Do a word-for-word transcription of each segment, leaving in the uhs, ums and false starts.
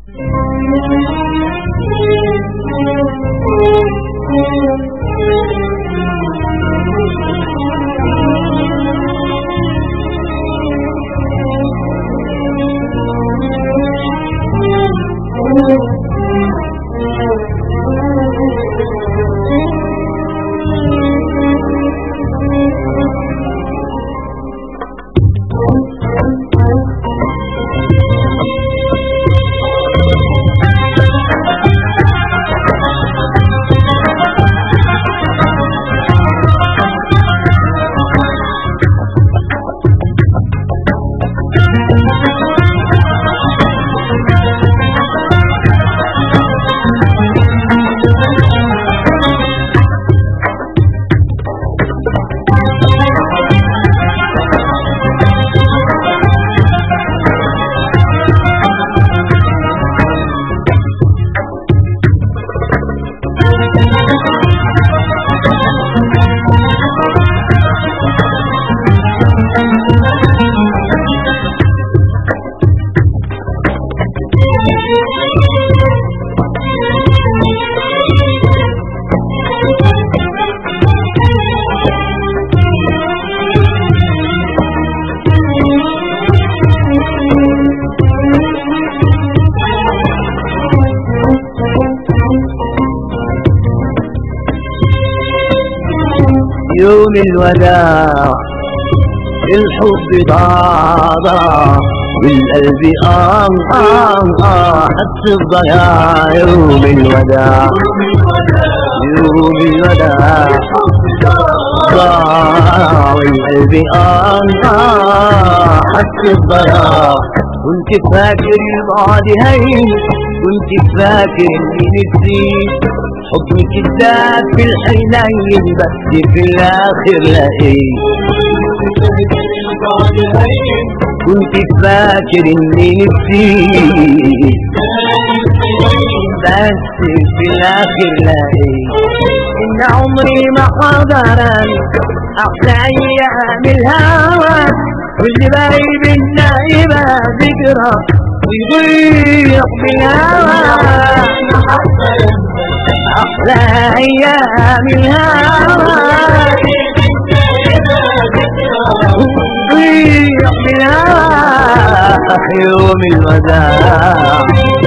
يوم الوداع الحب ضاع والقلب آه آه آه حس الضياع. يوم الوداع يوم الوداع ضاع والقلب آه آه حس الضياع. كنت فاكر البعد هين كنت فاكر اني نسيت حضن كذاب في الحنين بس في الاخر لقيت. كنت فاكر اني نسيت بس في الاخر لقيت ان عمري ما حضرني احلى ايام الهوى واللي باقي بينا يبقى ذكرى ويضيع بالهوى. أحلى أيام الهوى ويضيع بالهوى يوم الوداع.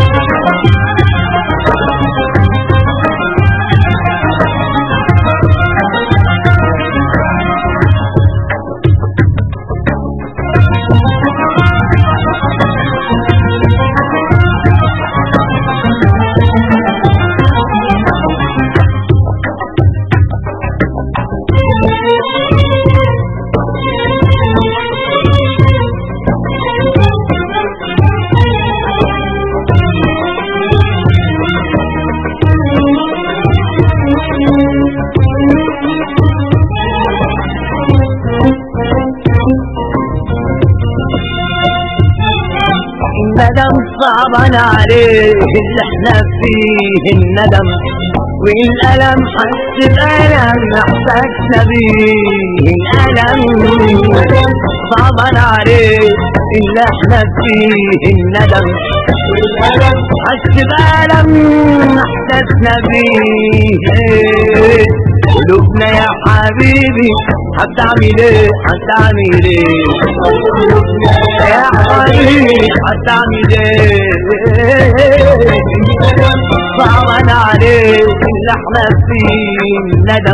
الندم صعبان عليه اللي احنا فيه الندم والألم حس بألم احساسنا بيه الألم صعبان عليه اللي احنا فيه الندم والألم حس بألم احساسنا بيه. قلوبنا يا حبيبي هتعمل ايه هتعمل ايه يا حبيبي هتعمل ايه. صعبان عليك اللي احنا فيه الندم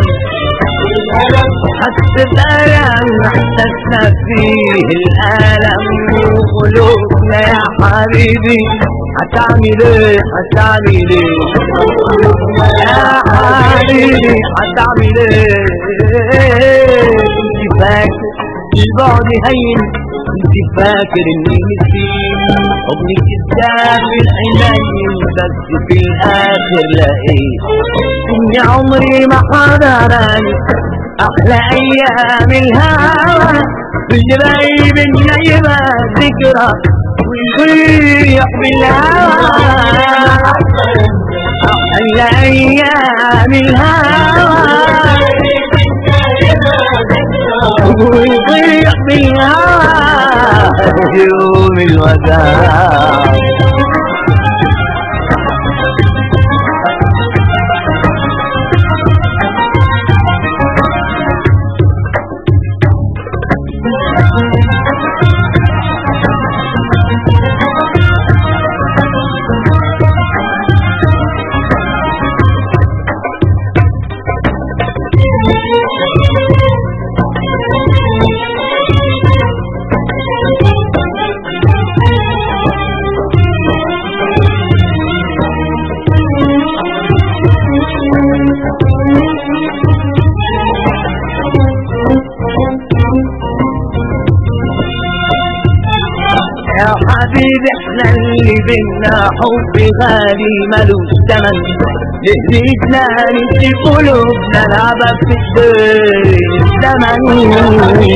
حس بألم احساسنا فيه الألم. وقلوبنا يا حبيبي هتعمل ايه هتعمل ايه يا حبيبي هتعمل ايه. كنت فاكر البعد هين كنت فاكر اني نسيت حضن كذاب في الحنين بس في الاخر لقيت ان عمري ما حضرني احلى ايام الهوى واللي باقي بينا يبقى ذكرى ويضيع بالهوى. احلى ايام الهوى ويضيع بالهوى يوم الوداع. يا حبيبي احنا اللي بينا حب غالي ملوش تمن، لهجتنا نسي قلوبنا لعبة في الدين الزمن.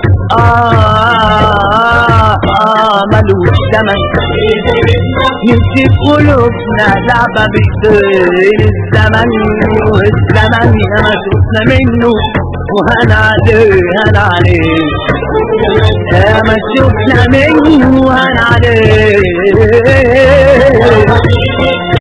آه آه ملوش تمن، نسي قلوبنا لعبة بإيدين الزمن. والزمن يا ما شفنا منه وهنا عليه هنا عليه، يا ما شفنا منه وهنا عليه.